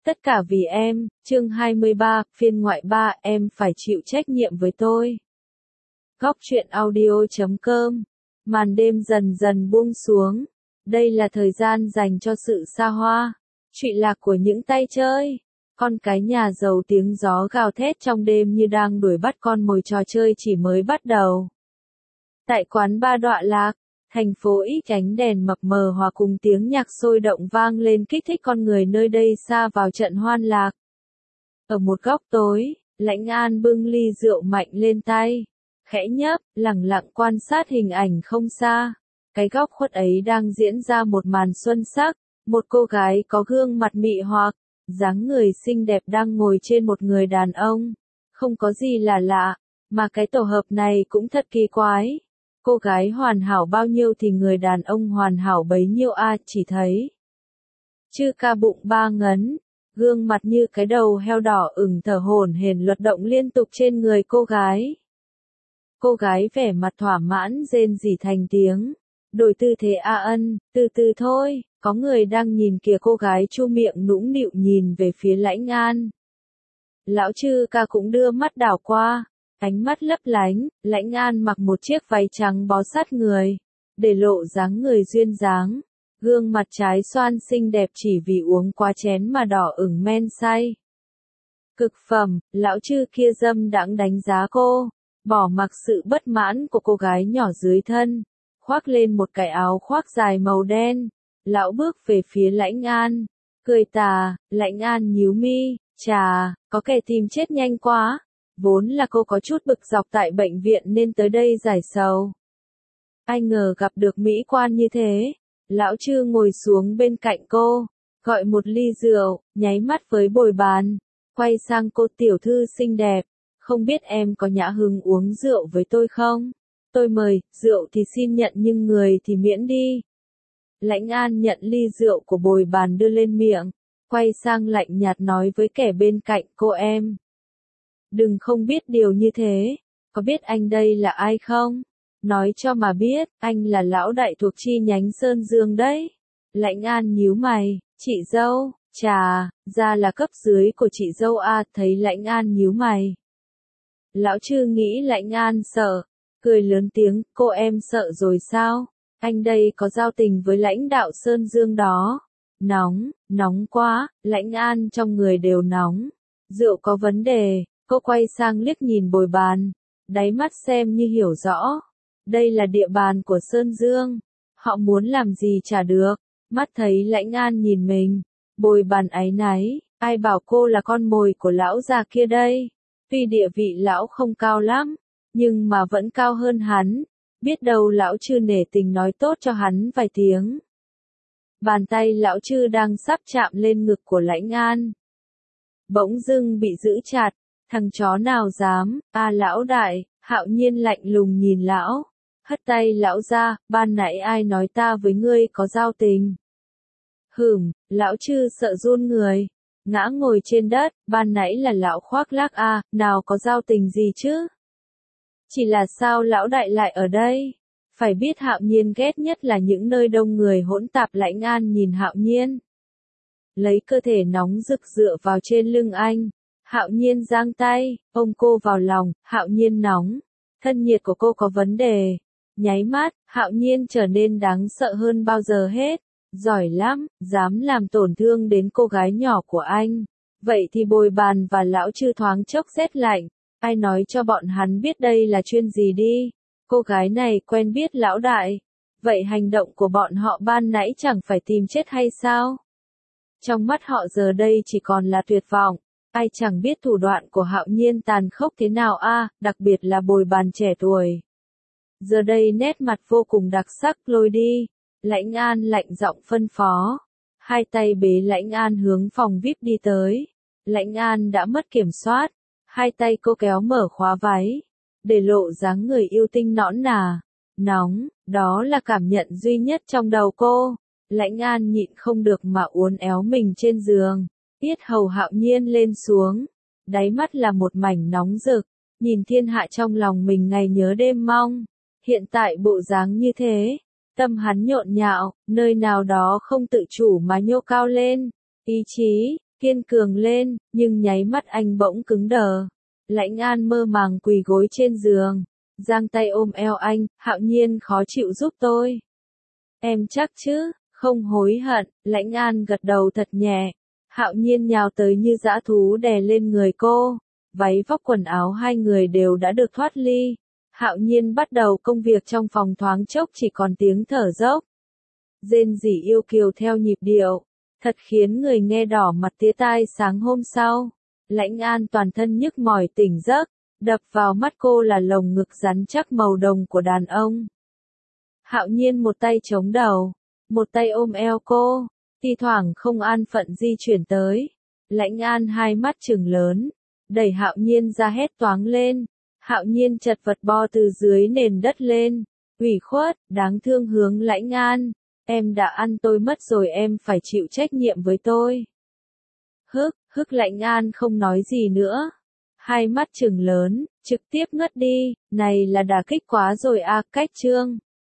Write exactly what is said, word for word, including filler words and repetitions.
Tất cả vì em, chương hai mươi ba, phiên ngoại ba, em phải chịu trách nhiệm với tôi. Góc truyện audio chấm com. Màn đêm dần dần buông xuống. Đây là thời gian dành cho sự xa hoa, trụy lạc của những tay chơi. Con cái nhà giàu tiếng gió gào thét trong đêm như đang đuổi bắt con mồi, trò chơi chỉ mới bắt đầu. Tại quán ba Đọa Lạc, thành phố ít ánh đèn mập mờ hòa cùng tiếng nhạc sôi động vang lên kích thích con người nơi đây sa vào trận hoan lạc. Ở một góc tối, Lãnh An bưng ly rượu mạnh lên tay, khẽ nhấp, lẳng lặng quan sát hình ảnh không xa. Cái góc khuất ấy đang diễn ra một màn xuân sắc, một cô gái có gương mặt mị hoặc, dáng người xinh đẹp đang ngồi trên một người đàn ông. Không có gì là lạ, mà cái tổ hợp này cũng thật kỳ quái. Cô gái hoàn hảo bao nhiêu thì người đàn ông hoàn hảo bấy nhiêu a, à, chỉ thấy chư ca bụng ba ngấn, gương mặt như cái đầu heo đỏ ửng thở hổn hển luật động liên tục trên người cô gái. Cô gái vẻ mặt thỏa mãn rên rỉ thành tiếng, đổi tư thế a ân, từ từ thôi, có người đang nhìn kìa. Cô gái chu miệng nũng nịu nhìn về phía Lãnh An. Lão chư ca cũng đưa mắt đảo qua. Ánh mắt lấp lánh, Lãnh An mặc một chiếc váy trắng bó sát người, để lộ dáng người duyên dáng, gương mặt trái xoan xinh đẹp chỉ vì uống quá chén mà đỏ ửng men say. Cực phẩm, lão chư kia dâm đãng đánh giá cô, bỏ mặc sự bất mãn của cô gái nhỏ dưới thân, khoác lên một cái áo khoác dài màu đen, lão bước về phía Lãnh An, cười tà. Lãnh An nhíu mi, chà, có kẻ tìm chết nhanh quá. Vốn là cô có chút bực dọc tại bệnh viện nên tới đây giải sầu. Ai ngờ gặp được mỹ quan như thế. Lão chư ngồi xuống bên cạnh cô, gọi một ly rượu, nháy mắt với bồi bàn, quay sang cô: tiểu thư xinh đẹp, không biết em có nhã hứng uống rượu với tôi không? Tôi mời, rượu thì xin nhận nhưng người thì miễn đi. Lãnh An nhận ly rượu của bồi bàn đưa lên miệng, quay sang lạnh nhạt nói với kẻ bên cạnh: cô em đừng không biết điều như thế, có biết anh đây là ai không? Nói cho mà biết, anh là lão đại thuộc chi nhánh Sơn Dương đấy. Lãnh An nhíu mày, chị dâu, chà, ra là cấp dưới của chị dâu a. Thấy Lãnh An nhíu mày, lão chư nghĩ Lãnh An sợ, cười lớn tiếng: cô em sợ rồi sao? Anh đây có giao tình với lãnh đạo Sơn Dương đó. Nóng, nóng quá, Lãnh An trong người đều nóng. Rượu có vấn đề. Cô quay sang liếc nhìn bồi bàn, đáy mắt xem như hiểu rõ. Đây là địa bàn của Sơn Dương, họ muốn làm gì chả được. Mắt thấy Lãnh An nhìn mình, bồi bàn áy náy, ai bảo cô là con mồi của lão già kia đây. Tuy địa vị lão không cao lắm, nhưng mà vẫn cao hơn hắn. Biết đâu lão chư nể tình nói tốt cho hắn vài tiếng. Bàn tay lão chư đang sắp chạm lên ngực của Lãnh An, bỗng dưng bị giữ chặt. Thằng chó nào dám, a à, lão đại. Hạo Nhiên lạnh lùng nhìn lão, hất tay lão ra: ban nãy ai nói ta với ngươi có giao tình? Hửm, lão chư sợ run người, ngã ngồi trên đất. Ban nãy là lão khoác lác a, à, nào có giao tình gì chứ? Chỉ là sao lão đại lại ở đây? Phải biết Hạo Nhiên ghét nhất là những nơi đông người hỗn tạp. Lãnh An nhìn Hạo Nhiên, lấy cơ thể nóng rực dựa vào trên lưng anh. Hạo Nhiên giang tay, ôm cô vào lòng. Hạo Nhiên nóng, thân nhiệt của cô có vấn đề. Nháy mắt, Hạo Nhiên trở nên đáng sợ hơn bao giờ hết. Giỏi lắm, dám làm tổn thương đến cô gái nhỏ của anh. Vậy thì bồi bàn và lão chư thoáng chốc rét lạnh. Ai nói cho bọn hắn biết đây là chuyên gì đi. Cô gái này quen biết lão đại. Vậy hành động của bọn họ ban nãy chẳng phải tìm chết hay sao? Trong mắt họ giờ đây chỉ còn là tuyệt vọng. Ai chẳng biết thủ đoạn của Hạo Nhiên tàn khốc thế nào a, à, đặc biệt là bồi bàn trẻ tuổi. Giờ đây nét mặt vô cùng đặc sắc. Lôi đi. Lãnh An lạnh giọng phân phó. Hai tay bế Lãnh An hướng phòng vi ai pi đi tới. Lãnh An đã mất kiểm soát. Hai tay cô kéo mở khóa váy, để lộ dáng người yêu tinh nõn nà, nóng. Đó là cảm nhận duy nhất trong đầu cô. Lãnh An nhịn không được mà uốn éo mình trên giường. Yết hầu Hạo Nhiên lên xuống, đáy mắt là một mảnh nóng rực, nhìn thiên hạ trong lòng mình ngày nhớ đêm mong. Hiện tại bộ dáng như thế, tâm hắn nhộn nhạo, nơi nào đó không tự chủ mà nhô cao lên. Ý chí, kiên cường lên, nhưng nháy mắt anh bỗng cứng đờ. Lãnh An mơ màng quỳ gối trên giường, giang tay ôm eo anh, Hạo Nhiên khó chịu giúp tôi. Em chắc chứ, không hối hận, Lãnh An gật đầu thật nhẹ. Hạo Nhiên nhào tới như dã thú đè lên người cô, váy vóc quần áo hai người đều đã được thoát ly. Hạo Nhiên bắt đầu công việc trong phòng, thoáng chốc chỉ còn tiếng thở dốc. Rên rỉ yêu kiều theo nhịp điệu, thật khiến người nghe đỏ mặt tía tai. Sáng hôm sau, Lãnh An toàn thân nhức mỏi tỉnh giấc, đập vào mắt cô là lồng ngực rắn chắc màu đồng của đàn ông. Hạo Nhiên một tay chống đầu, một tay ôm eo cô, thi thoảng không an phận di chuyển tới. Lãnh An hai mắt trừng lớn, đẩy Hạo Nhiên ra hét toáng lên. Hạo Nhiên chật vật bò từ dưới nền đất lên, ủy khuất, đáng thương hướng Lãnh An. Em đã ăn tôi mất rồi, em phải chịu trách nhiệm với tôi. Hức, hức Lãnh An không nói gì nữa. Hai mắt trừng lớn, trực tiếp ngất đi, này là đả kích quá rồi à, cách trương.